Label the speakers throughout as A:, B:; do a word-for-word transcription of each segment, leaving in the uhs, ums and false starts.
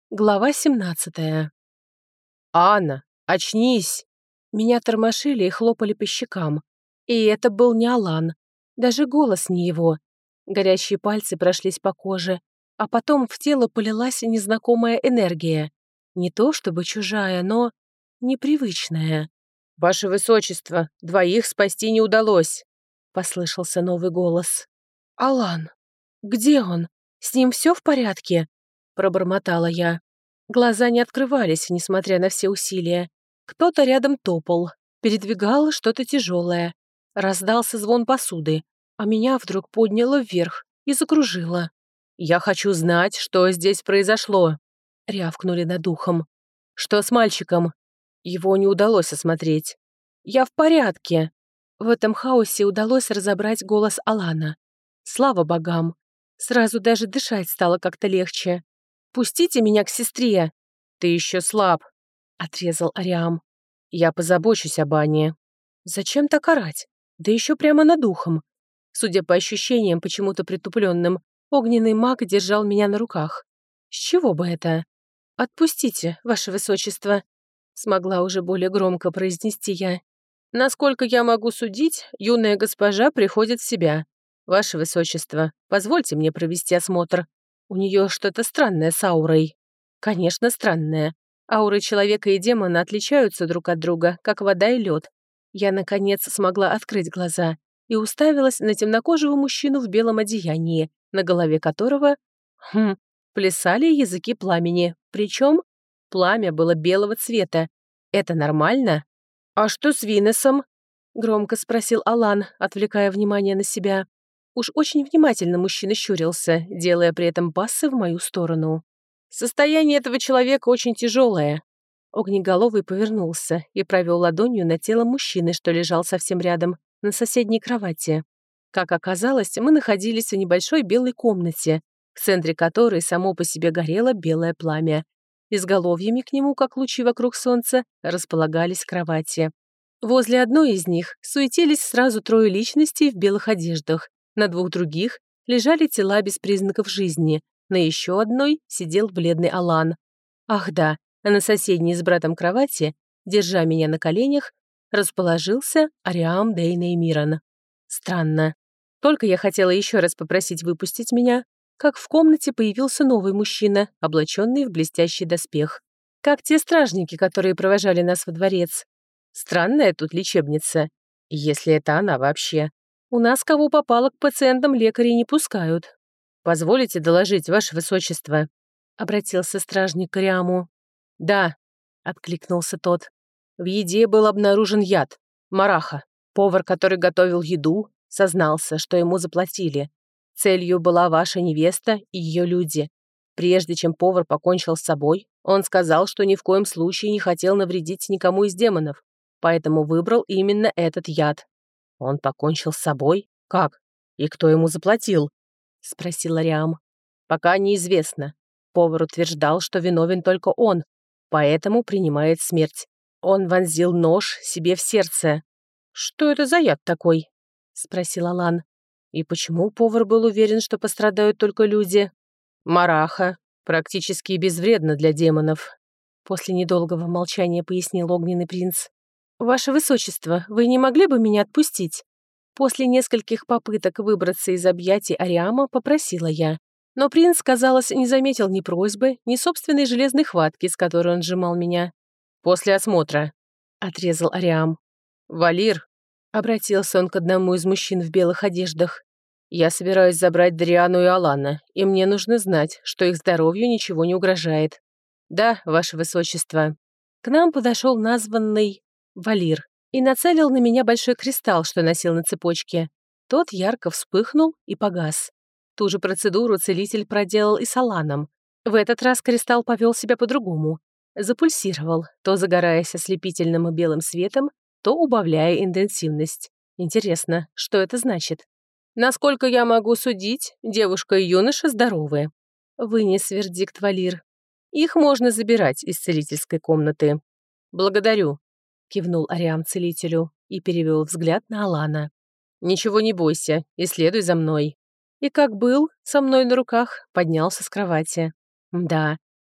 A: Глава семнадцатая.
B: «Анна, очнись!»
A: Меня тормошили и хлопали по щекам. И это был не Алан. Даже голос не его. Горящие пальцы прошлись по коже, а потом в тело полилась незнакомая энергия. Не то чтобы чужая, но непривычная.
B: «Ваше Высочество, двоих спасти не удалось!»
A: Послышался новый голос. «Алан! Где он? С ним все в порядке?» Пробормотала я. Глаза не открывались, несмотря на все усилия. Кто-то рядом топал, передвигал что-то тяжелое. Раздался звон посуды, а меня вдруг подняло вверх и закружило.
B: «Я хочу знать, что здесь произошло!»
A: Рявкнули над ухом.
B: «Что с мальчиком?» Его не удалось осмотреть.
A: «Я в порядке!» В этом хаосе удалось разобрать голос Алана. Слава богам! Сразу даже дышать стало как-то легче. «Пустите меня к сестре!»
B: «Ты еще слаб»,
A: — отрезал Ариам.
B: «Я позабочусь об Ане».
A: «Зачем так орать? Да еще прямо над ухом». Судя по ощущениям, почему-то притупленным, огненный маг держал меня на руках. С чего бы это? «Отпустите, ваше высочество», — смогла уже более громко произнести я.
B: «Насколько я могу судить, юная госпожа приходит в себя. Ваше Высочество, позвольте мне провести осмотр. У нее что-то странное с аурой».
A: «Конечно, странное. Ауры человека и демона отличаются друг от друга, как вода и лед. Я, наконец, смогла открыть глаза и уставилась на темнокожего мужчину в белом одеянии, на голове которого, хм, плясали языки пламени. Причем пламя было белого цвета. Это нормально? «А что с Винесом?» — громко спросил Алан, отвлекая внимание на себя. Уж очень внимательно мужчина щурился, делая при этом пассы в мою сторону. «Состояние этого человека очень тяжелое». Огнеголовый повернулся и провел ладонью над телом мужчины, что лежал совсем рядом, на соседней кровати. Как оказалось, мы находились в небольшой белой комнате, в центре которой само по себе горело белое пламя. Изголовьями к нему, как лучи вокруг солнца, располагались кровати. Возле одной из них суетились сразу трое личностей в белых одеждах, на двух других лежали тела без признаков жизни, на еще одной сидел бледный Алан. Ах да, а на соседней с братом кровати, держа меня на коленях, расположился Ариам Дейнеймиран. Странно. Только я хотела еще раз попросить выпустить меня, как в комнате появился новый мужчина, облаченный в блестящий доспех. Как те стражники, которые провожали нас во дворец. Странная тут лечебница, если это она вообще. У нас кого попало к пациентам лекари не пускают. «Позволите доложить, ваше высочество?» — обратился стражник к Ариаму. «Да», — откликнулся тот. «В еде был обнаружен яд. Мараха. Повар, который готовил еду, сознался, что ему заплатили. Целью была ваша невеста и ее люди. Прежде чем повар покончил с собой, он сказал, что ни в коем случае не хотел навредить никому из демонов, поэтому выбрал именно этот яд». «Он покончил с собой? Как? И кто ему заплатил?» — спросил Ариам. «Пока неизвестно. Повар утверждал, что виновен только он, поэтому принимает смерть. Он вонзил нож себе в сердце». «Что это за яд такой?» — спросил Алан. «И почему повар был уверен, что пострадают только люди?» «Мараха. Практически безвредна для демонов», — после недолгого молчания пояснил огненный принц. «Ваше высочество, вы не могли бы меня отпустить?» После нескольких попыток выбраться из объятий Ариама попросила я. Но принц, казалось, не заметил ни просьбы, ни собственной железной хватки, с которой он сжимал меня. «После осмотра», — отрезал Ариам. «Валир», — обратился он к одному из мужчин в белых одеждах, «я собираюсь забрать Дариану и Алана, и мне нужно знать, что их здоровью ничего не угрожает». «Да, ваше высочество». К нам подошел названный Валир и нацелил на меня большой кристалл, что носил на цепочке. Тот ярко вспыхнул и погас. Ту же процедуру целитель проделал и с Аланом. В этот раз кристалл повел себя по-другому. Запульсировал, то загораясь ослепительным и белым светом, то убавляя интенсивность. Интересно, что это значит? «Насколько я могу судить, девушка и юноша здоровы», — вынес вердикт Валир. «Их можно забирать из целительской комнаты». «Благодарю», — кивнул Ариам целителю и перевел взгляд на Алана. «Ничего не бойся и следуй за мной». И как был, со мной на руках, поднялся с кровати. Да,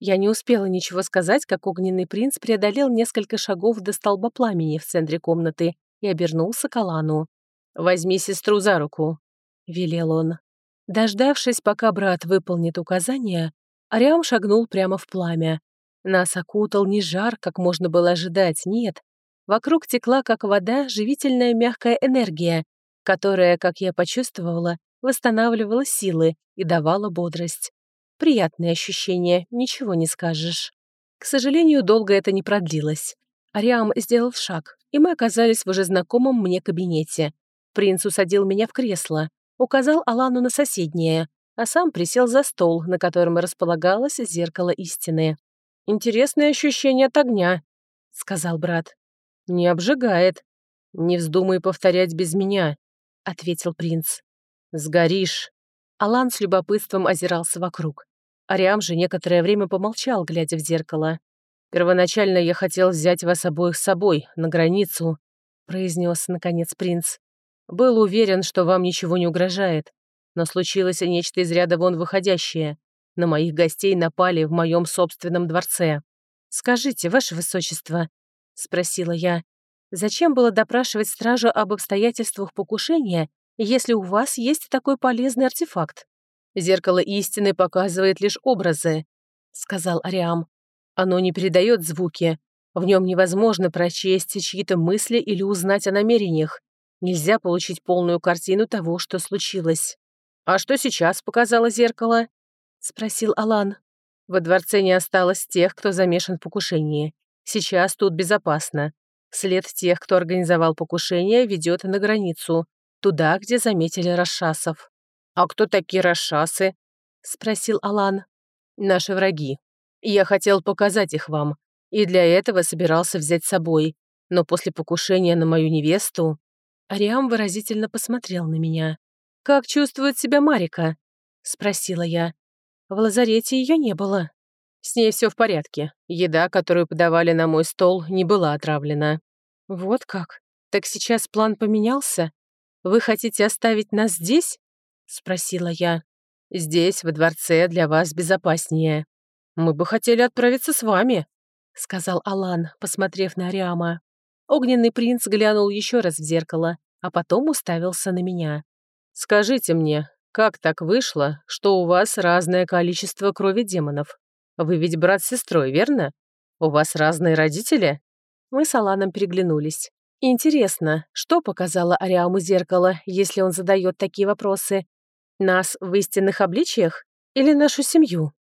A: Я не успела ничего сказать, как огненный принц преодолел несколько шагов до столба пламени в центре комнаты и обернулся к Алану.
B: «Возьми сестру за руку», — велел он.
A: Дождавшись, пока брат выполнит указания, Ариам шагнул прямо в пламя. Нас окутал не жар, как можно было ожидать, нет. Вокруг текла, как вода, живительная мягкая энергия, которая, как я почувствовала, восстанавливала силы и давала бодрость. Приятные ощущения, ничего не скажешь. К сожалению, долго это не продлилось. Ариам сделал шаг, и мы оказались в уже знакомом мне кабинете. Принц усадил меня в кресло, указал Алану на соседнее, а сам присел за стол, на котором располагалось зеркало истины.
B: «Интересное ощущение от огня»,
A: — сказал брат.
B: «Не обжигает. Не вздумай повторять без меня», — ответил принц. «Сгоришь».
A: Алан с любопытством озирался вокруг. Ариам же некоторое время помолчал, глядя в зеркало.
B: «Первоначально я хотел взять вас обоих с собой, на границу», — произнес, наконец, принц. «Был уверен, что вам ничего не угрожает, но случилось нечто из ряда вон выходящее. На моих гостей напали в моем собственном дворце».
A: «Скажите, ваше высочество», — спросила я, «зачем было допрашивать стражу об обстоятельствах покушения, если у вас есть такой полезный артефакт?»
B: «Зеркало истины показывает лишь образы», — сказал Ариам. «Оно не передает звуки. В нем невозможно прочесть чьи-то мысли или узнать о намерениях. Нельзя получить полную картину того, что случилось». «А что сейчас показало зеркало?» — спросил Алан. «Во дворце не осталось тех, кто замешан в покушении. Сейчас тут безопасно. След тех, кто организовал покушение, ведет на границу, туда, где заметили расшасов». «А кто такие расшасы?» — спросил Алан. «Наши враги. Я хотел показать их вам, и для этого собирался взять с собой. Но после покушения на мою невесту...»
A: Ариам выразительно посмотрел на меня. «Как чувствует себя Марика?» — спросила я. «В лазарете ее не было».
B: «С ней все в порядке. Еда, которую подавали на мой стол, не была отравлена».
A: «Вот как? Так сейчас план поменялся? Вы хотите оставить нас здесь?» — спросила я.
B: «Здесь, во дворце, для вас безопаснее. Мы бы хотели отправиться с вами», — сказал Алан, посмотрев на Ариама.
A: Огненный принц глянул еще раз в зеркало, а потом уставился на меня.
B: «Скажите мне, как так вышло, что у вас разное количество крови демонов? Вы ведь брат с сестрой, верно? У вас разные родители?»
A: Мы с Аланом переглянулись. Интересно, что показало Ариаму зеркало, если он задает такие вопросы? Нас в истинных обличиях или нашу семью?